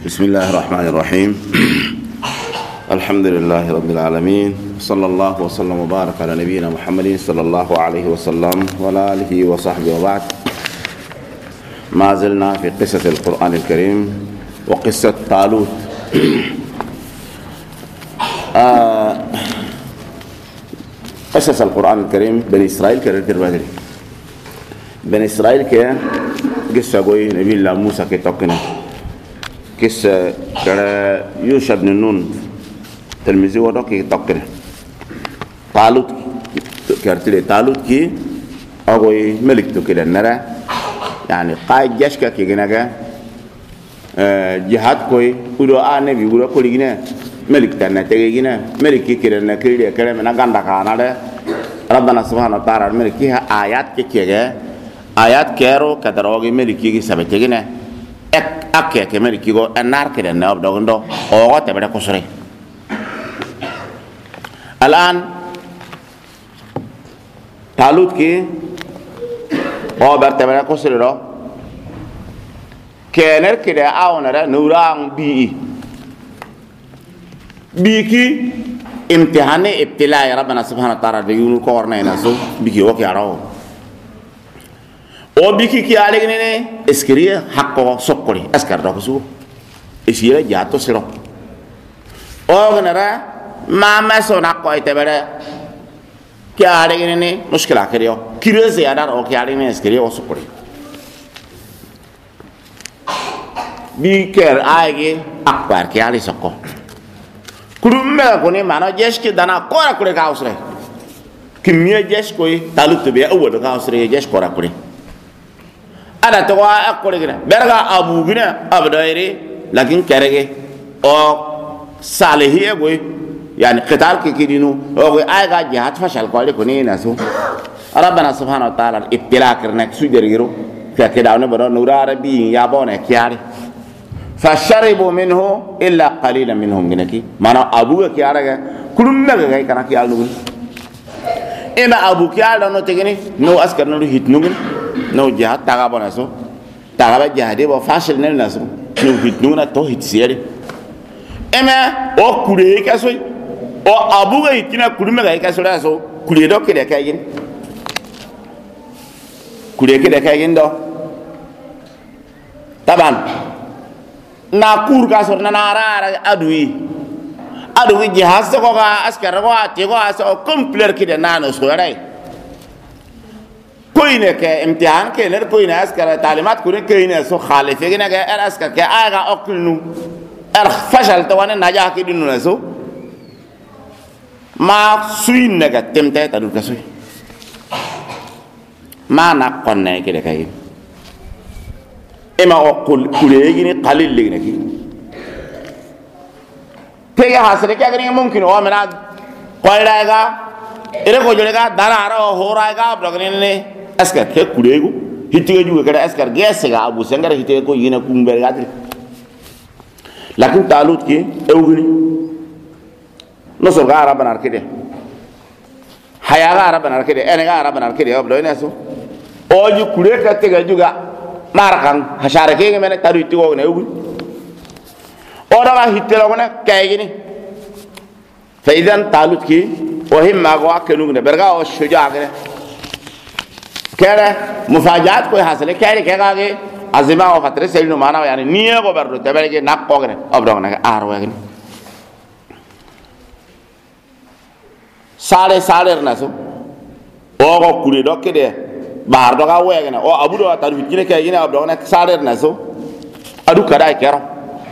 بسم الله الرحمن الرحيم الحمد لله رب العالمين صلى الله وسلم وبارك على نبينا محمد صلى الله عليه وسلم وعلى آله وصحبه وبعد. ما زلنا في قصة القرآن الكريم وقصة طالوت. قصص القرآن الكريم بني إسرائيل كرر بني إسرائيل كي قصة قوي نبي الله موسى كي توقنا قصة يوشع بن نون تلميذي ودو كي توقنا طالوت كرتلي طالوت كي أقوي ملك تو كده نرى يعني قائد جيش كي جناجا جهاد كوي ودو نبي ودو كل جنا ملك تنا تيجي جنا ملك كي كده نكير كده من عند كانا ده ربنا سبحانه وتعالى ملك كي آيات كي كده آيات كيرو كدروغي ملك كي سبتي جنا أكيد كمل كيغو النار كده ناب دعوندو أو تبرع كسره. الآن طالوت كي أو برتبرع كسره رو كأنر كده أو نرى نوران بيكي امتحان ابتلاء ربنا سبحانه وتعالى بيجون كورنا يناسو بيكي وكي عراو او بيكي كي عليك نيني اسكريه حقو سوكوري اسكر دوكسو اسيره جاتو سيرو او غنرا ما مسو ناكو ايتبره كي عليك نيني مشكله كريو كيرزي ادار او كي عليك نيني اسكريه سوكوري بيكر ايغي اكبر كي علي سوكو كرومه كوني مانو جيشكي دانا كورا كوري كاوسري كميه جيش كوي طالوت بي اول كاوسري جيش كورا كوري ada to akore gina berga abu gina abdairi lakin kerege o salihiye goy yani qital ki kidinu o goy ayga jihad fashal ko le koni nasu rabbana subhanahu wa ta'ala ibtila kirna sujergiro ka kidawne bodo nura rabbi ya bone kiyari fasharibu minhu illa qalilan minhum ginaki mana abu kiyara ga kulunna ga kana kiyal nugun ema abu kiyal no tegini no askar no hitnugun no jihad taga bona so taga jihad bo fashil ne naso no hitnuna to hitsiyari ema o kure ka so o abu ga hitina kurume ga ka so da so kure do kede kayin kure kede kayin do taban na kur ka so na ara adui jihad so ko ga askar ko ati ko so complet kede nano so rai कोई के इम्तिहान के नर कोई ना इसका तालीमात कोई कोई ना सो खालिफे के ना के इसका के आएगा अक्लनु फशल तो वाने नजा के दिनों ना सो माँ सुई ना के टेम्टे तारु का सुई माँ ना कौन के देखा ये एमा कुलेगी ने खालिल लेगी की फिर ये हासिल क्या करेंगे मुमकिन हो मेरा कोई रहेगा इरे को जोड़ेगा दाना आ रहा हो रहेगा अब रखने ने askar ke kuregu hitige juga kada askar gesega abu sengara hitige ko yina kumber gadri lakin talut ki ewgini no so ga araban arkede haya ga araban arkede ene ga araban arkede obdo ina so oji kure ka tega juga marakan hashare ke mena taru itigo ne ewgini oda ga hitelo ne kaygini fa idan talut ki وهم أقوى كنوعنا برجع والشجاع كده كده مفاجآت كوي حاصلة كده كده عزيمة وفترة سيلنا معنا يعني نية كبرنا تبرج ناقة كده أبرهنا أروه كده سالة الناس أو كوري دوك كده بحر دوك أوه كده أو أبو دوك تاريخ كده كده أبرهنا سالة الناس أدو كده كده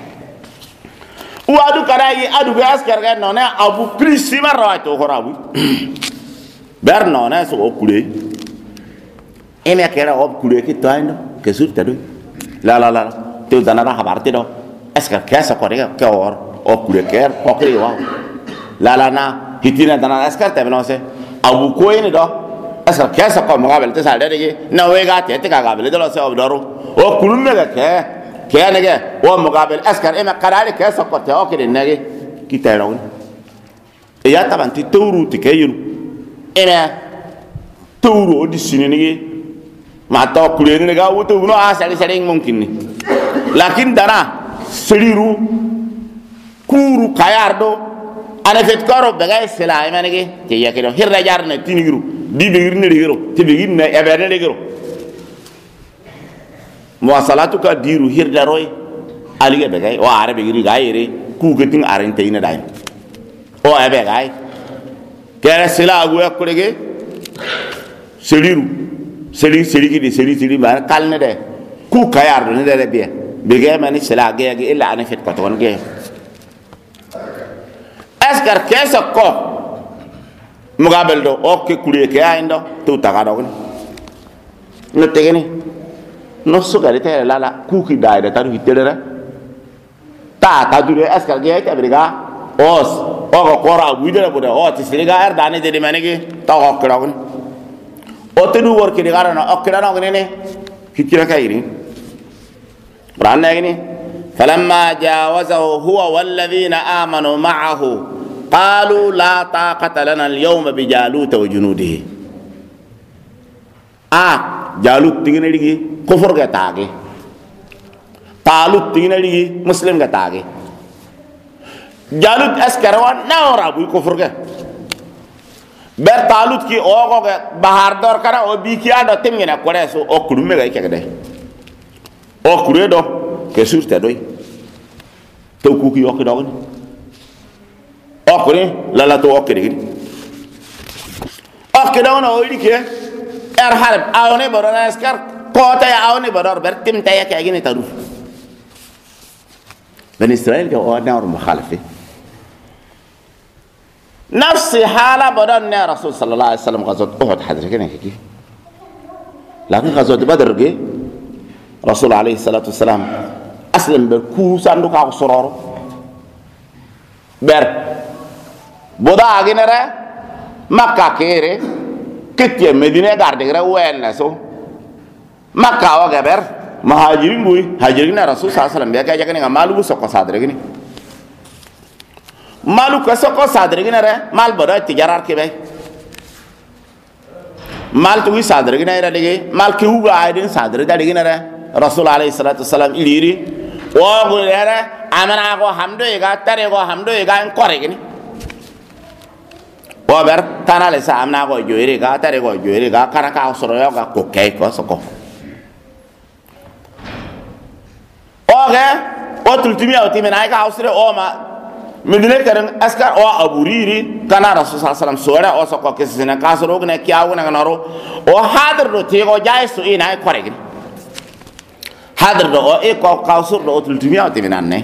وادو كراي ادو غاس كرغا نونا ابو بريسيما رايتو خرابو برنونا سو كولي ايما كرا اب كولي كي تاينو كسوت تدو لا تو دانا را خبرتي دو اسكر كاسا كوريغا كور اب كولي كير فوكري واو لا نا هيتينا دانا اسكر تبنوسه ابو كوين دو اسكر كاسا كو مقابل تسال دي نويغا تيتكا قابل دلو سو دورو او كولمغا كه كأنك ومقابل أسكر إما قراري كيسا قد تأكل النجي كي تيرون إيا طبعا تتورو تكيرو إما تورو دي سنيني ما تأكلين نجا وتورو سالي ممكن لكن دانا seriru kuru kayardo ana fet karo bagay sela ay manege te yakido hirra jarna tinigiru di be girne digiro te be girne eberne digiro muwasalatu ka diru hirda roy aliga bagay o arabe giri gayere ku getin arente ina dai o ebe gay kera sela agu yakurege seriru seri ki seri bar kalne de ku kayardo ne de be bege mani sela ge illa ana fet ko ton ge askar kesa ko mugabel do o ke kure ke aindo tu tagado no tegeni no sugari te lala ku ki dai de taru hitere ta dure askar ge te briga os o ko kora widere bude o ti siriga er dane de manegi ta o kra o te du wor ki de garano o kra no ne hikira kayri ranna gini falamma jawazahu huwa walladhina amanu ma'ahu qalu la taqata lana al-yawma bi jalut wa junudihi jalut tingene digi kufur ga taage talut tingene digi muslim ga taage jalut askarwa nawra bu kufur ga ber talut ki ogo ga bahar dor kara o bi ki ado timgena ko reso o kudume ga ikede o kuredo ke surte doy to ku ki okki dogon okure lala to okki digi okki dogon o dike er harb awne bodo askar kota ya awne bodo ber tim tay ka gini taru ben israel ga o nawr mukhalifi نفس حالة بدأنا رسول صلى الله عليه وسلم غزوة أحد حدث كنا كذي لكن غزوة بدر جي رسول عليه الصلاة والسلام أسلم بالكوس عندك على الصرار بر بودا أجنرة مكة كيرة كتير مدينة قاردة وين نسو مكة وجبر مهاجرين بوي هاجرين رسول صلى الله عليه وسلم بيا كذا كنا مالو سوق صادر كني malu kaso ko sadre gina re mal bodo tijarar ke bay mal tu sadre gina re lege mal ki uga aidin sadre da gina re rasul alayhi salatu wasalam iliri o go re amana go hamdo ega tare go hamdo ega en kore gini o ber tanale sa amna go joire ga tare go joire ga kara ka soro yo ga ko kay ko soko o ge o tultimi o timena ka ausre o ma medine karen askar o aburiri kana rasul sallallahu alaihi wasallam sora o sokko kesina kasoro gne kiawu na naro o hadir do tego jay su ina kore gini hadir do o e ko kausur do tultimi o timina ne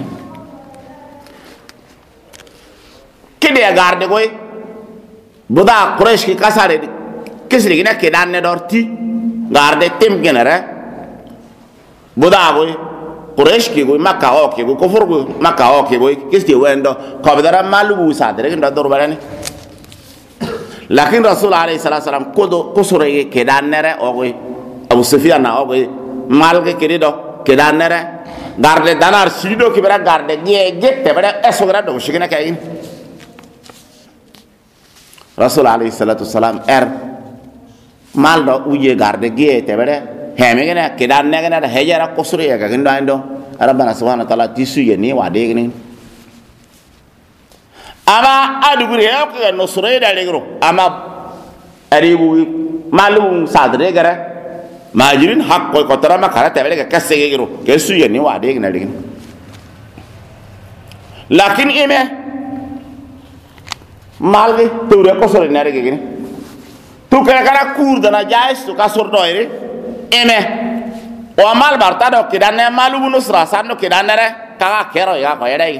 kide garde goy buda quraish ki kasare kisri gina ke danne dorti garde tim genere buda goy quraish ki goy makka o ki goy kufur goy makka o ki goy kisti wendo ko bedara malu sadre ginda dor barani lakin rasul alayhi salam kodo kusure ke danere o goy abu sufyan na o goy malge kirido ke danere garde danar sido ki bera garde ge jette bera esogra do shigina kayin rasul alayhi salam maldo uje garde ge te bera hemegena kidan negena da hejara kusuri ya gagindo ando rabbana subhanahu wa ta'ala tisu yeni wade gini ama aduguri ya ko no sure da legro ama aribu malum sadre gara majirin hak ko kotara ma kara tebele ka kasse gero kesu yeni wade gina legin lakin ime malge tore ko sore nare gini tu kara kurda na jais tu kasur doire eme o mal barta do kidane malu bunus rasano kidane re kaga kero ya ko yedai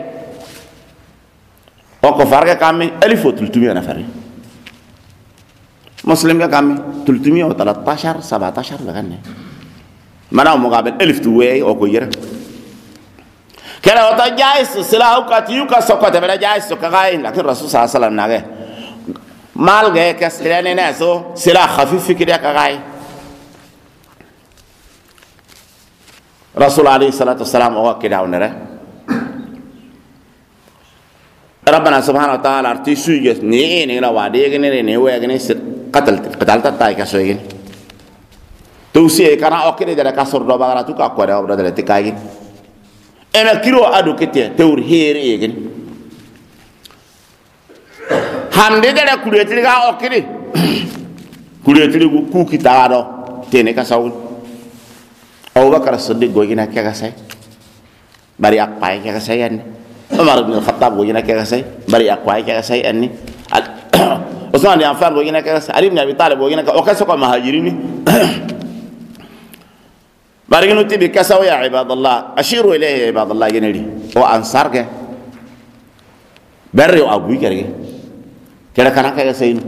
o ko farga kami alifo tultumi na fari muslim ga kami tultumi o 13 17 bagane mana mo gabel alif tu we o ko yera kera o ta jais sila o ka tiu ka sokota bela jais to kaga in lakin rasul sallallahu alaihi wasallam nage mal ga ka sirene ne so sila khafif fikri kaga رسول عليه الصلاة والسلام أوكي داونره ربنا سبحانه وتعالى ارتيسوي ني لا وادي ني ويغني قتلت تاي كسوي توسي كان اوكي ده كسر دو باغلا تو كا كو ده تكاي ena kiro adu kete tewr here yegen hande dara kuretri ga okiri kuretri ku kitaro tene ka saul Abu Bakar Siddiq gogina kaga sai bari akpai kaga sai anni Umar ibn al-Khattab gogina kaga sai bari akpai kaga sai anni Uthman ibn Affan gogina kaga sai Ali ibn Abi Talib gogina ka okaso ko mahajirini bari ginu tibi kasaw ya ibadallah ashiru ilayhi ya ibadallah generi o ansar ke berre o abu kerge kera kana kaga sai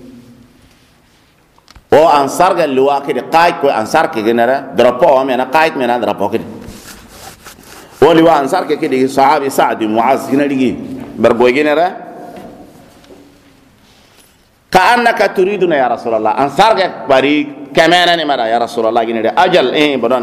o ansar ga luwa ke de qaid ko ansar ke genera drapo o mena qaid mena drapo ke o liwa ansar ke de sahabi Sa'd Mu'az generi berbo genera ka annaka turiduna ya rasulullah ansar ga bari كمان أنا مرا يا رسول الله جيني أجل إيه بدون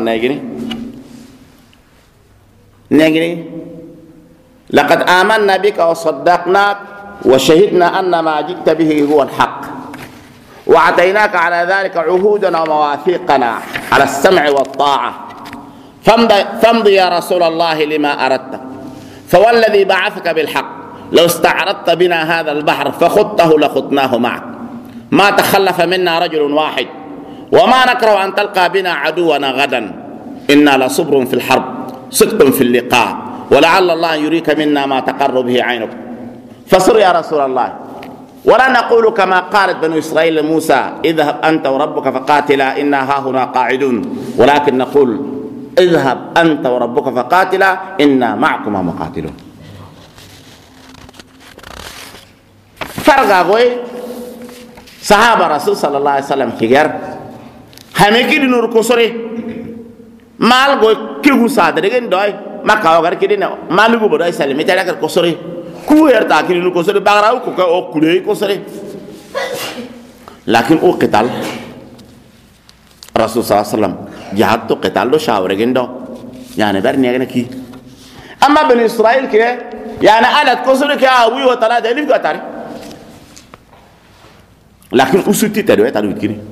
نجني لقد آمنا بك وصدقناك وشهدنا أن ما جئت به هو الحق وأعطيناك على ذلك عهودنا ومواثيقنا على السمع والطاعة فامضي يا رسول الله لما أردت فوالذي بعثك بالحق لو استعرضت بنا هذا البحر فخضته لخضناه معك ما تخلف منا رجل واحد وما نكره أن تلقى بنا عدونا غدا إنا لصبر في الحرب صدق في اللقاء ولعل الله يريك منا ما تقر به عينك فصر يا رسول الله ولا نقول كما قالت بنو إسرائيل لموسى اذهب أنت وربك فقاتلا إنا هاهنا قاعدون ولكن نقول اذهب أنت وربك فقاتلا إنا معكما مقاتلون فرق أقوي صحابة رسول صلى الله عليه وسلم كيغير hameki di nur kosore mal go kigu sadre gen doy maka wagar kidi na malugo boday salimi tala kar kosore ku yerta kidi nur kosore bagraw ko o kule kosore lakin o qital rasul sallallahu alaihi wasallam jihad to qital do shawre gen do yani bar ne ki amma ben israel ke yani alat kosore ke awi wa tala dalif gatari lakin usuti tado tadu kidi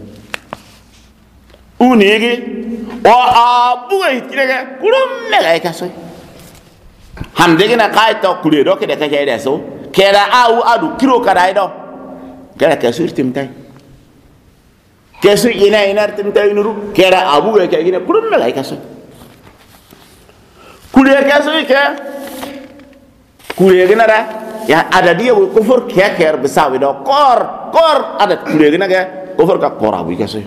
unigi o abu itirege kurum mega ikaso hamdege na kaito kuledo ke de kaje deso kera au adu kiro kadaido kera kesu timtai kesu ina timtai nuru kera abu ke gine kurum mega ikaso kuliya kesu ke kuliya gina da ya ada dia kufur keker besawi do kor ada kuliya gina ke kufur ka kor abu ikaso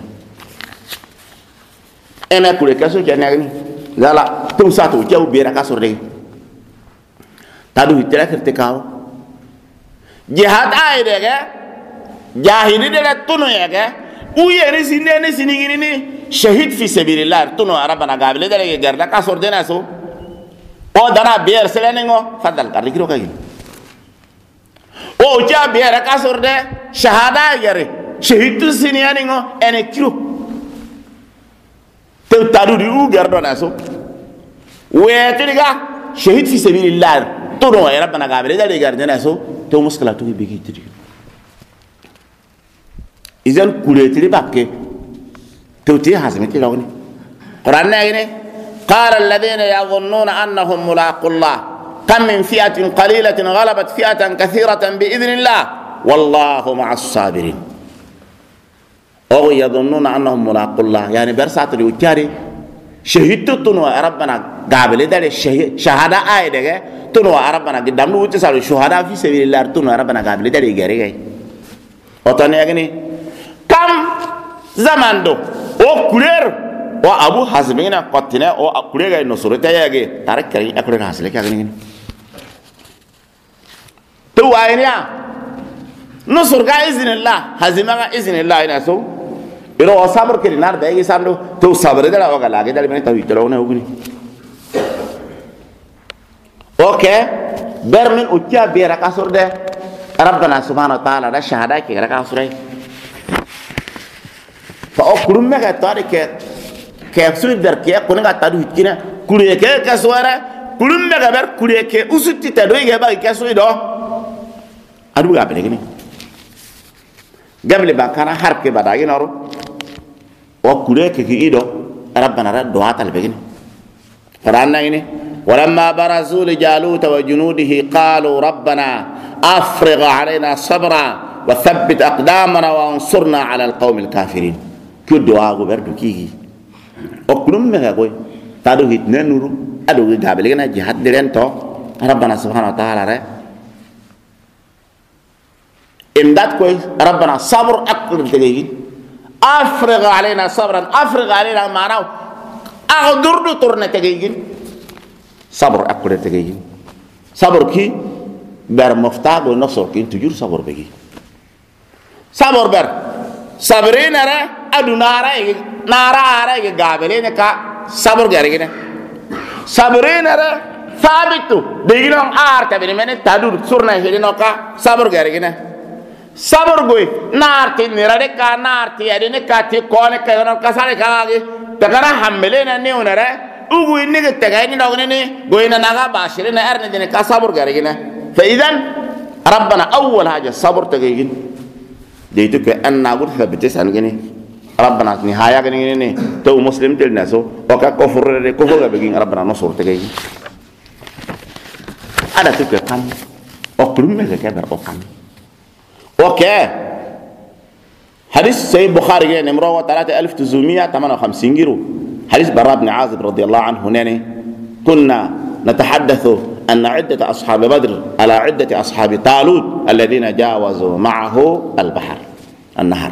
ena kule kaso janagni gala tum sato jaw bera kaso re tadu hitira kerte kaw jihad ay de ga jahili de la tunu ya ga uye ni sinini ni shahid fi sabilillah tunu arabana gabile de ga garda kaso de na so o dana ber selenengo fadal kar dikiro kay o ja bera kaso de shahada yare shahid tu siniyani ngo ene kiro tew tadu di u gardo na so wetiriga shahid fi sabilillah to do ya rabbana gabere da garde na so to muskala to be gitiri izan kuretiri bakke to ti hazmeti lawni qur'an na ne qala alladhina yadhunnuna annahum mulaqullah kam min fi'atin qalilatin ghalabat fi'atan kathiratan bi idhnillah wallahu ma'as sabirin أو يظنون أنهم ملاقو الله يعني برسات الوتاري شهدت تنو ربنا قابل ده شهادة آية ده تنو ربنا قدام نو تسالو شهادة في سبيل الله تنو ربنا قابل ده يجري جاي أتاني أغني كم زمان دو أو كلير أو أبو حزمينا قطنا أو كلير جاي نصرة جاي تارك كريم أكلير حاصل كي أغني تو أينيا نصر جاي إذن الله حزمنا إذن الله يناسو إنه أصابر كذي نار ده يسامو تو صابر ده لا وقال لقى ده لمن تبي تلونه هوني أوكي برمن أتيا بيرك أسر ده ربنا سبحانه وتعالى ده شهادة كي رك أسره فأكرم مك تاريخ كأسر در كي أكون قتادو هتكينا كوري كي كسوارة كرم مك بر كوري كي أسوتي تدوي كي كسوي ده أدو قابل كني قبل بكرة حرب كي بداعي نارو وكوري كي إيدو ربنا رد دعاء تلبيني قرآن نعيني ولما برزوا لجالوت وجنوده قالوا ربنا أفرغ علينا صبرا وثبت أقدامنا وانصرنا على القوم الكافرين. كل دعاء بردو كيجي أكلم مغاقوي تادو هتنين نورو أدو قابلين جهاد دلين تو ربنا سبحانه وتعالى إمداد كوي ربنا صبر أكبر تجيجي أفرغ علينا صبرا أفرغ علينا معناه أغدر دو تورنا تجيجي صبر أكبر تجيجي صبر كي بر مفتاح ونصر كي تجور صبر بيجي صبر بر صبرين أرى أدو نارا أرى قابلين كا صبر جارينا صبرين أرى ثابتو ديجنا آرت بني من تادور سورنا هيرينو كا صبر جارينا صبر قوي نارتي نيرادي كا نارتي أديني كاتي كونه كيرنا كساري كاغي تكنا حملنا نيونرة ugu ini tegayni dogni goyna naga bashirina erne dine ka sabur garigina fa idan rabbana awwal haja sabur tegayni deitu ke anna gur thabite san gini rabbana ni haya gini ni to muslim tel naso o ka kofur re kofur ga begin rabbana nasur tegayni ada tu ke kan o klumme ke ber o kan okay hadis sahih bukhari ne numero 3958 giro حديث براء بن عازب رضي الله عنه هنا كنا نتحدث أن عدة أصحاب بدر على عدة أصحاب طالوت الذين جاوزوا معه البحر النهر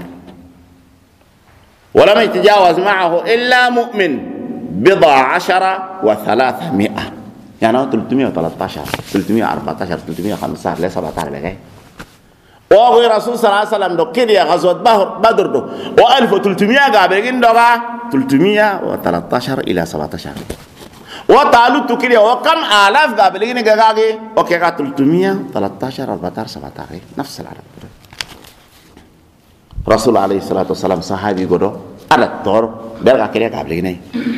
ولم يتجاوز معه إلا مؤمن 1,300 يعني 313 314 315 ليس 17 بقى وهو رسول صلى الله عليه وسلم دكتور يا غزوة بدر دو و1300 قابلين دوغا 313 إلى 17 وطالوت كده وكم آلاف قابلين قاقي وكي 313 14 17 نفس العدد رسول عليه الصلاة والسلام صحابي قدو على الطور برغا كده قابلين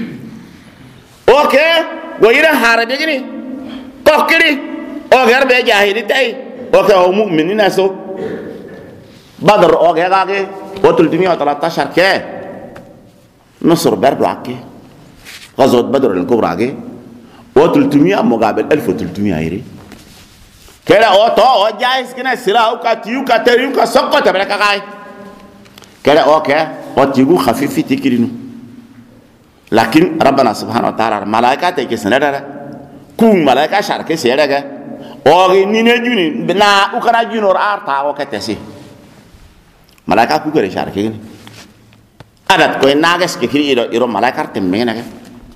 اوكي ويرا حارب يجني توكري او غير بجاهدي تاي اوكي او مؤمنين اسو بدر اوكي قاقي و313 كي نصر برضو عكي غزوة بدر الكبرى عكي و300 مقابل 1300 يري كلا او تو او جايز كنا سلاو كاتيو كاتريو كسقط بركا قاي كلا اوكي او تيغو خفيفي تكرينو لكن ربنا سبحانه وتعالى ملائكه تيجي سندا كون ملائكه شاركه سيرغا او نينه جوني بنا وكنا جونور ارتا او كتسي ملائكه كو كري شاركه adat ko nagas ke kiri iro malakar temmena ke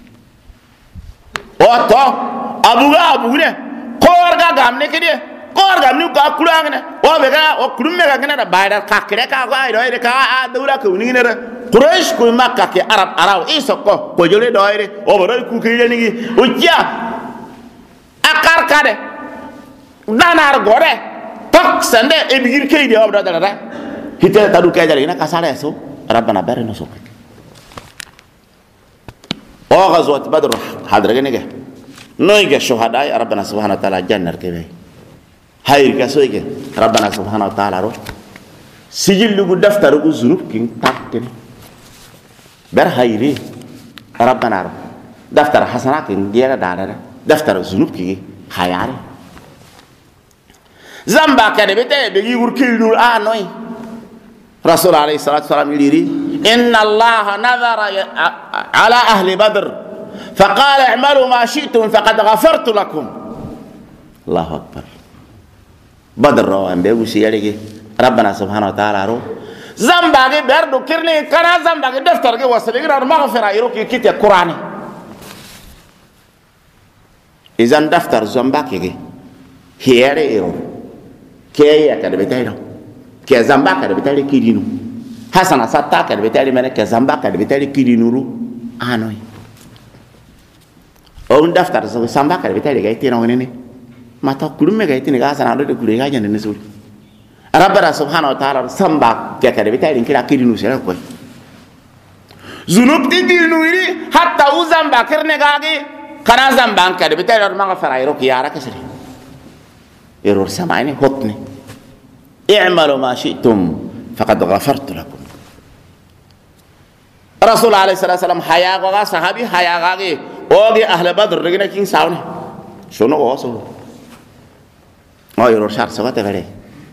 oto abuga korga gamne ke dia korga nu ka kulangne o bega o kulumme ga ngena da bayda ka kire ka ga iro ire ka dawla ko ni ngena quraish ko makka ke arab iso ko jole do ire o baro ku kire ni o ja akar kade danar gore tok sande e bigir ke dia obda dara hite tadu ke jare ina kasale so ربنا بارنا نسوك او غزوة بدر حضر نيجا نويجا شهداء ربنا سبحانه وتعالى جنة كبير هاي كسويجا ربنا سبحانه وتعالى رو سجل لغو دفتر لغو ذنوب كين تاكتن بر هايري ربنا رو دفتر حسنات ديالا دارا دفتر ذنوب كي هاياري زنبا كده بيتي بيجي وركيل نور نوي رسول عليه الصلاة والسلام يقول إن الله نظر على أهل بدر فقال اعملوا ما شئتم فقد غفرت لكم الله أكبر بدر رو أنبياء سيارك ربنا سبحانه وتعالى رو زنباقي بردو كرني كنا زنباقي دفتر كي وصلي كنا مغفرة يروكي كتير قرآني إذن دفتر زنباقي هيري يرو كي يكاد بتايرو ke zamba ka de betali kidinu hasana satta ka de betali mena ke zamba ka de betali kidinu ru anoi on daftar so samba ka de betali ga itino ngene mata kurume ga itini ga hasana do de kure ga nyane suri rabbana subhanahu wa ta'ala samba ke ka de betali kira kidinu sera ko zunub kidinu iri hatta uzamba kerne ga gi kana zamba ka de betali ma ga farairo ki yara kasri error samaini hotni اعملوا ما شئتم فقد غفرت لكم رسول عليه الصلاة والسلام حياة صحابي حياة اوغي اهل بدر رجنا كين ساوني sono oso o yoro shar so ta bere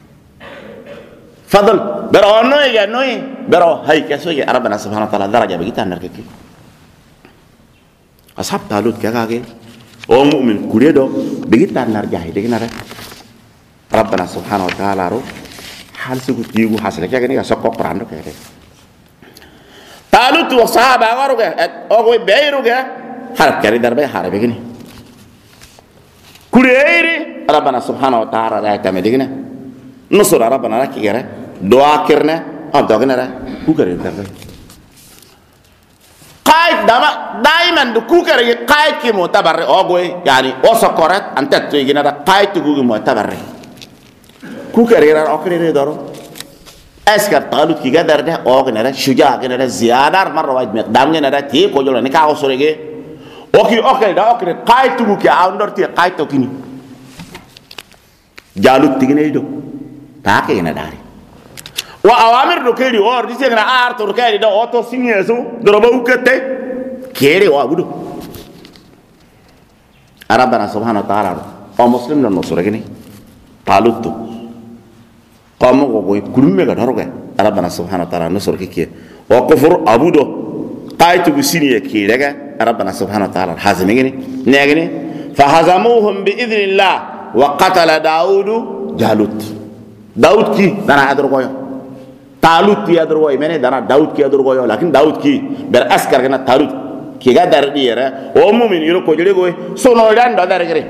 fadl bero noy ya noy bero hay kaso ya rabbana subhanahu wa ta'ala daraja begitu nar keke ashab talut kagage o mu'min kuredo begitu nar jahi de nar rabbana subhanahu wa ta'ala ro hal sugu tigu hasle kagani ga sokko quran do kede talut wa sahaba garu ga o go beiru ga harap kari darbe harap begini kureiri rabbana subhanahu wa ta'ala ra kamedigina nusura rabbana laki gara doa kirna abdogna ra ku kare darbe qaid dama daiman du ku kare qaid ki mutabarri o go yani o sokorat anta to igina da qaid tu gu mutabarri ku kare ra o kare daro askar talut ki gadar da o gna ra shuja gna ra ziyadar marra wajh miqdam gna ra ti ko jolo ni ka o sorege okay da okay qaid tu ki awndor ti qaid to kini jalut tigine do ta ke ina dari wa awamir do kedi or di segna ar to kedi do auto signeso do ba ukete kedi wa budu arabana subhanahu wa ta'ala o muslim no sura gini talut to qamo go kurumme ga daroga arabana subhanahu wa ta'ala no sura ki o kufur abudo qaid tu siniye ki daga ربنا سبحانه وتعالى حازميني نيغني فهزموهم باذن الله وقتل داود جالوت داود كي دانا ادرغوي طالوت كي ادرغوي مني دانا داود كي ادرغوي لكن داود كي بر اسكر كنا طالوت كي غدار ديره او مؤمن يرو كو جليغوي سونو دان دو دارغري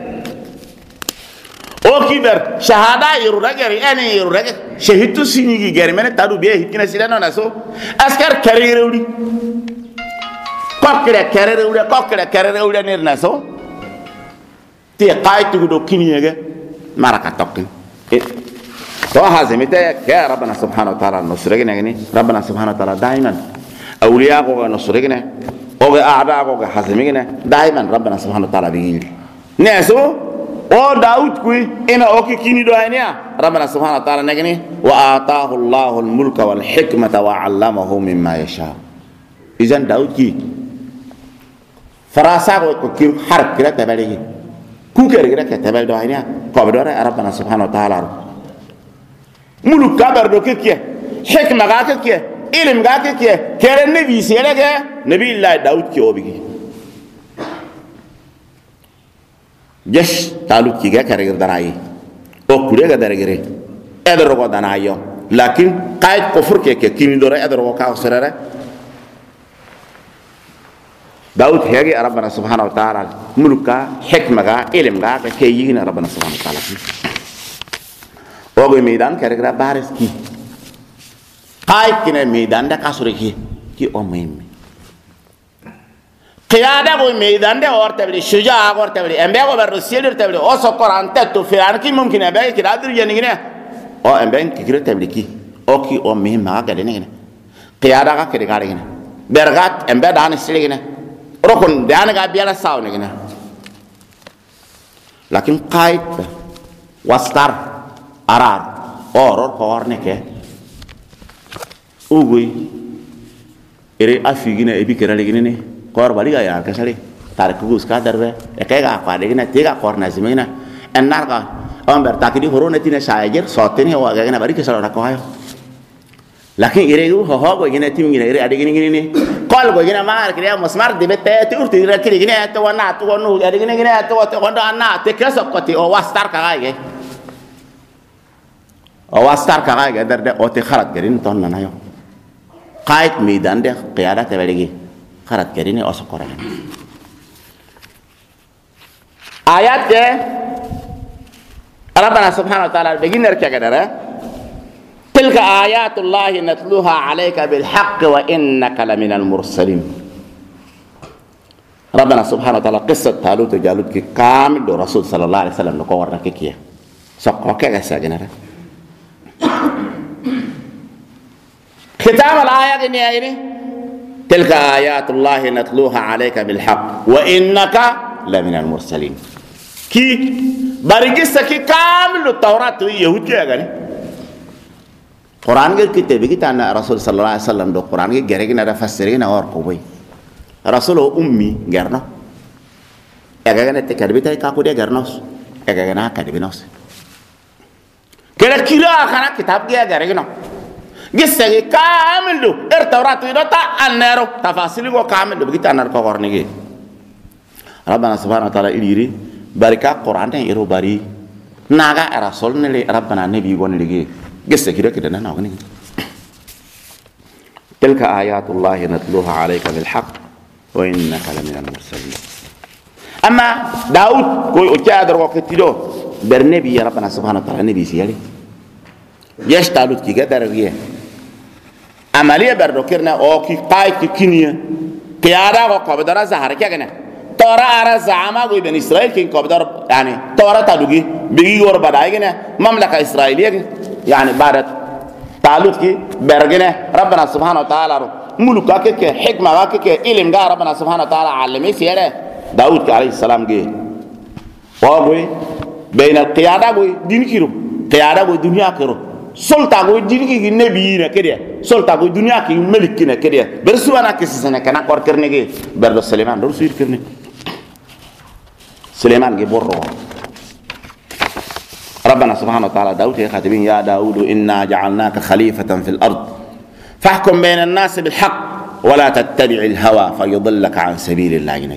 او كي بر شهاده يرو رغري اني يرو رغ شهيدو سينيغي غير مني تادو بي هيكنا سيدانو ناسو اسكر كاريرودي kokre kerere ude nirna so ti qaitu do kiniyege maraka tokin to hazimite ya rabbana subhanahu wa ta'ala nusregene ngini rabbana subhanahu wa ta'ala daiman awliya ko nusregene o ga aada ko ga hazimine daiman rabbana subhanahu wa ta'ala bi neso o daud ku ina o kini do ania rabbana subhanahu wa ta'ala ngini wa ataahu allahul mulka wal hikmata wa 'allamahu mimma yasha izan daud ki فراسا کو کی حرف کړه ته بلې کو کړه کړه ته بل دوه کو بدره ربنا سبحانه وتعالى ملک کبر دو کې حکمت غا کې علم غا کې کړه نبی سره کې نبی الله داود کې او بيږي جش تعلق کې کړه درای او کړه درګره ادر کو دنایو لكن قائد کفر کې کینی دوره ادر کو کا سره داود هيجي ربنا سبحانه وتعالى ملكا حكمة علم كي يجينا ربنا سبحانه وتعالى وقوي ميدان كرجلا بارس كي قايد كنا ميدان ده كسره كي أمهم قيادة قوي ميدان ده اور تبلي شجاع اور تبلي أمبيا قو برسيل تبلي أو سكر أنت تفعل كي ممكن أمبيا كده أدري يعني كنا أو أمبيا كده تبلي كي أو كي أمهم ما كده كنا قيادة كده كنا برغات أمبيا دان سيل كنا rokon dana ga biala saw ne gina lakin qaid wastar arar oror por ne ke ugui ere afigina ebi kerale gine ne kor bali ga ya kasale tar kugus ka darbe e ke ga pa de gina tega kor na zimina ennar ka amber takidi horo ne tine sayer soteni wa ga gina bari ke sala ko hayo lakin ere go ho go gina tim gina ere ade gina ne kol go gina mar kriya musmar de bete te urti ra kiri gina to wana to no ade gina to wanda anna te keso koti o wastar ka ga o wastar ka ga der de o te kharat garin ton na yo qaid midan de qiyada te belegi kharat garin o sokora ayat de rabbana subhanahu wa ta'ala beginer kya gadara تلك آيات الله نتلوها عليك بالحق وإنك لمن المرسلين ربنا سبحانه وتعالى قصة طالوت وجالوت كي كامل دو رسول صلى الله عليه وسلم نكو ورنا كي سقوا كي ساجنا ختام الآية دي تلك آيات الله نتلوها عليك بالحق وإنك لمن المرسلين كي بارجس كي كامل التوراة يهود كي أغاني قرآن के किताब की ताना रसूल सल्लल्लाहु अलैहि वसल्लम दो कुरान के गहरे के नरा फसरे ना और कोई रसूल उम्मी गरना egagana te karbita ka ko de garnos egagana ka de binos kala kira kana kitab ge garigno gisagi kamilu tawrat idota annero tafasil go kamilu bigita anar ko gornigi rabbana subhanahu wa ta'ala iliri barika qur'an tan iro bari naga rasul ne rabbana nabi gon ligi gisagi kira kidana na ngani tilka ayatullah natluha alayka bil haqq wa innaka laminal mursalin amma daud ko o tiadar ko tido bernabi rabbana subhanahu wa ta'ala nabi siyali yesh talut ki gadar riye amaliya berdo kirna o ki qay ki kiniya qiyada ko qabdara zahar kagana tora ara zama go ben israel kin qabdar yani tora talugi bigi gor badaygena mamlaka israiliya yani badat talut ki bergene rabbana subhanahu wa ta'ala muluka ke hikma ke ilim ga rabbana subhanahu wa ta'ala alimi siyare daud alayhi salam ge wa go bayna qiyada go din kiro qiyada go dunya kiro solta go dinki gi nabi na kede solta go dunya ki malik na kede bersuwana ke sene kana kor kerne ge berdo suleiman do suir kerne suleiman ge borro ربنا سبحانه وتعالى داود خاتبين يا داود إنا جعلناك خليفة في الأرض فاحكم بين الناس بالحق ولا تتبع الهوى فيضلك عن سبيل الله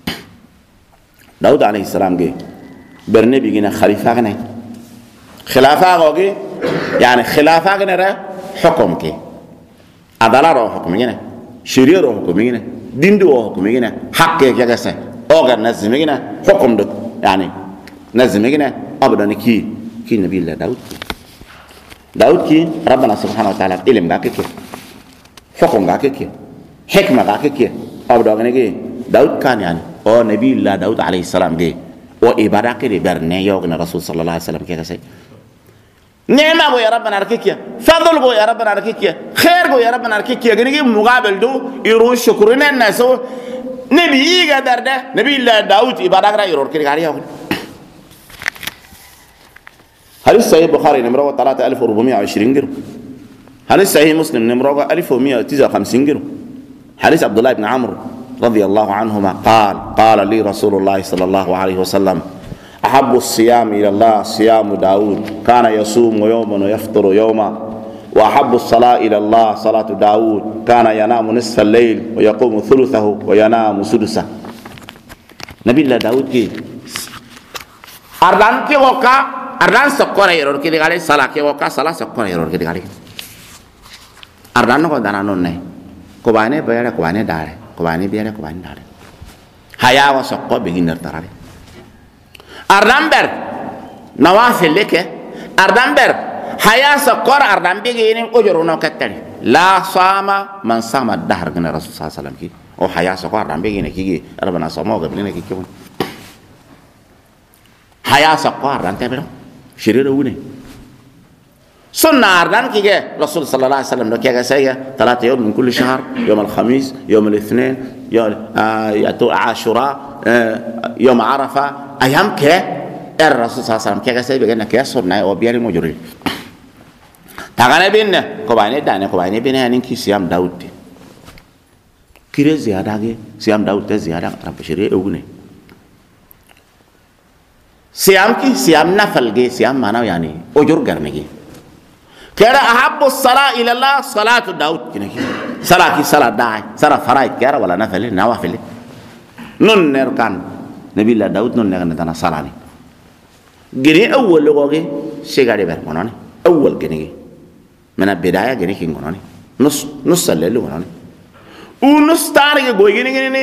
داود عليه السلام جه برنبي جينا خليفة غني خلافة غوغي يعني خلافة غني حكم كي عدالة رو حكم جينا شريعة رو حكم جينا دين دو حكم جينا حق كي جالسة أوغر نزم جينا حكم دو يعني نزم جينا أبدا كي نبي الله داود كي ربنا سبحانه وتعالى علم غاكي حكم غاكي حكمة غاكي أبدا غني داود كان يعني أو نبي الله داود عليه السلام دي وإبادة كده برني يوغنا رسول صلى الله عليه وسلم كده سي نعمة بو يا ربنا ركيكيا فضل بو يا ربنا ركيكيا خير بو يا ربنا ركيكيا غني مقابل دو يرو شكرنا الناس نبي قدر ده نبي الله داود إبادة كده يرور كده غاري يوغنا هل صحيح البخاري نمره 3420 جرو هل صحيح مسلم نمره 1159 جرو حديث عبد الله بن عمرو رضي الله عنهما قال لي رسول الله صلى الله عليه وسلم أحب الصيام إلى الله صيام داود كان يصوم يوما ويفطر يوما وأحب الصلاة إلى الله صلاة داود كان ينام نصف الليل ويقوم ثلثه وينام سدسه نبي الله داود كي أردان كي وكا أردان سكورة يرور كي دعالي صلاة كي وكا صلاة سكورة يرور كي دعالي أردان نكو دانا نونة كوباني بيارة كوباني دارة كوباني بيارة كوباني دارة هيا وسكوا بيجينر تراري أردان بر نوافل لك أردان بر هيا سكورة أردان بيجينين أجرونه كتير لا صام من صام الدهر من الرسول صلى الله عليه وسلم كي أو هيا سكورة أردان بيجينه كي ربنا صامه قبلنا كي كون هيا سكورة أردان تبرم شريرة ونه سنة أردان كي رسول صلى الله عليه وسلم لو كي سيا 3 يوم من كل شهر يوم الخميس يوم الاثنين يوم عاشوراء يوم عرفة أيام كي الرسول صلى الله عليه وسلم كي سيا بيجينا كي سنة وبياري مجري تغنى بينا كوباني داني كوباني بينا يعني كي سيام داود كيري زيادة كي سيام داود زيادة رب شريرة ونه سيام كي سيام نفل كي سيام مانا يعني أجر غرمي كي كذا أحب الصلاة إلى الله صلاة داود كنا كي صلاة كي صلاة داعي صلاة فرايد كذا ولا نفل نوافل نون نركان نبي الله داود نون نركان تنا صلاة جني أول لغة سيجاري برمانه أول جني من البداية جني كي غناني نص الليل غناني ونص تاريخ جوي جني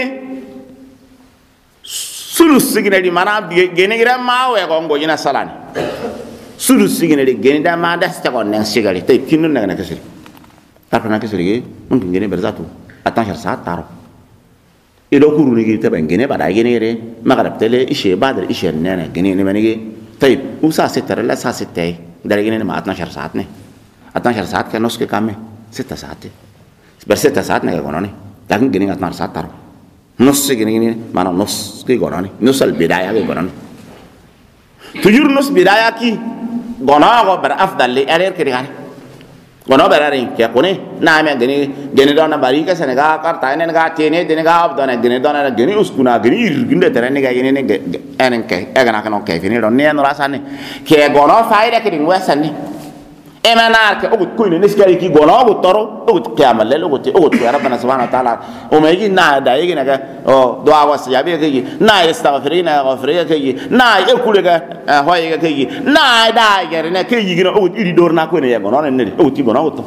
sulus sigine di mana gene gira ma we ko ngojina salani sulus sigine di gene da ma da sta kon nang sigari tay kinu nang nak siri tak nak siri mungkin gene berzatu atashar saat taro ido kuru ni gite ben gene bada gene re magarab tele ishe badr ishe nene gene ni manigi tay usa sitar la sa sitte dar gene ma 12 saat ne 12 saat ka nus ke kam 6 saat ber 6 saat ne ko noni lakin gene 12 saat taro نص جنيه ما نص كي قراني نص البداية كي قراني تجور نص بداية كي قناعة بر أفضل لي أرير كريغاني gono berarin ke kone na me geni dona bari ka senega kar tayne ga tene dene ga ab dona geni uskuna geni irginde terene ga yene ne enen ke egana kano ke fini don ne no rasane ke gono faida ke dingwa sanni emana ke ogut ko ne skari ki gono ogut toro ogut kyamal le ogut ya rabbana subhanahu wa ta'ala o me gi na da yigi na ga o do awas ya be ke na yastaghfirina ghafriya ke na ekule ga hoye ke na da gere ne ke yigi no ogut iri dor na ko ne ya gono ne ogut gono ogut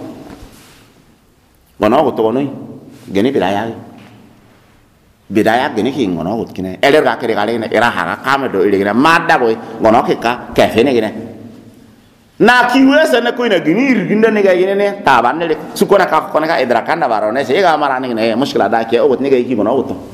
gono geni bidaya geni ki gono ogut kine eler ga kere gale ne era ha ka me do ire ne madda ko gono ke ka ke fene gene na kiwe sana ko ina gini irginda ne ga yene ne taban ne su ko na ka ko na ka idrakanda barone se ga mara ne mushkila da ke o ne ga ki gono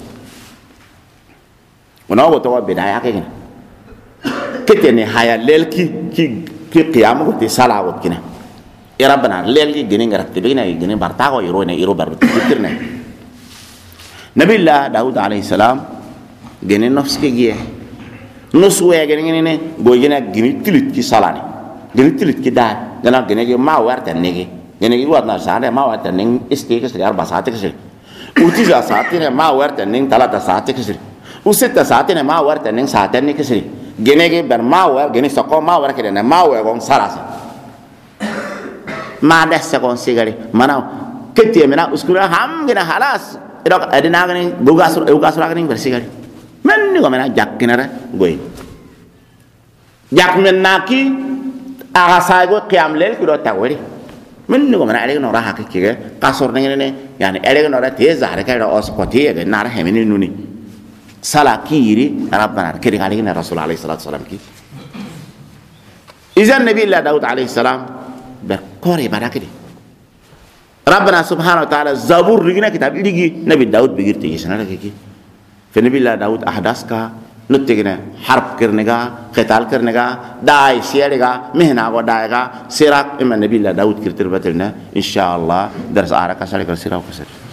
goto wa bidaya ke gina kete ne haya lel ki qiyam ko ti sala ko kina ya rabbana lel ki gini ngarat te bina gini barta ko iro bar tikirne nabillah daud alayhi salam gini nafs ke giye nusu we gini ne go gina gini tilit ki salani gini tilit ki da gana gini ki ma warta negi gini ki watna sare ma warta ning istike sir arba saate ke sir uti za saate ne ma warta ning talata saate ke sir usita saate ne ma warta ning saate ne ke sir gini ki ber ma war gini soko ma war ke ne ma war gon sarasa ma da se gon sigari mana kete mena uskura ham gina halas ida adina gani bugasura gani bersigari men ni ko mena jakkinare goy jak men naki aga saigo qiyam lel kiro tawri min ni ko mana ale no raha ke kasor ne yani ale no ra te zahare ka ro ospoti e na ra hemini nuni sala kiri rabbana kiri kali na rasul alaihi salatu wasalam ki izan nabi allah daud alaihi salam ber kore barakidi rabbana subhanahu wa ta'ala zabur rigina kitab ligi nabi daud bigirti sana ki fe nabi allah daud ahdaska nutigina harb kirnega qital kirnega dai siyalega mihna go daiga sirak imam nabi allah daud kirtir batilna inshallah dars araka salik sirau kasir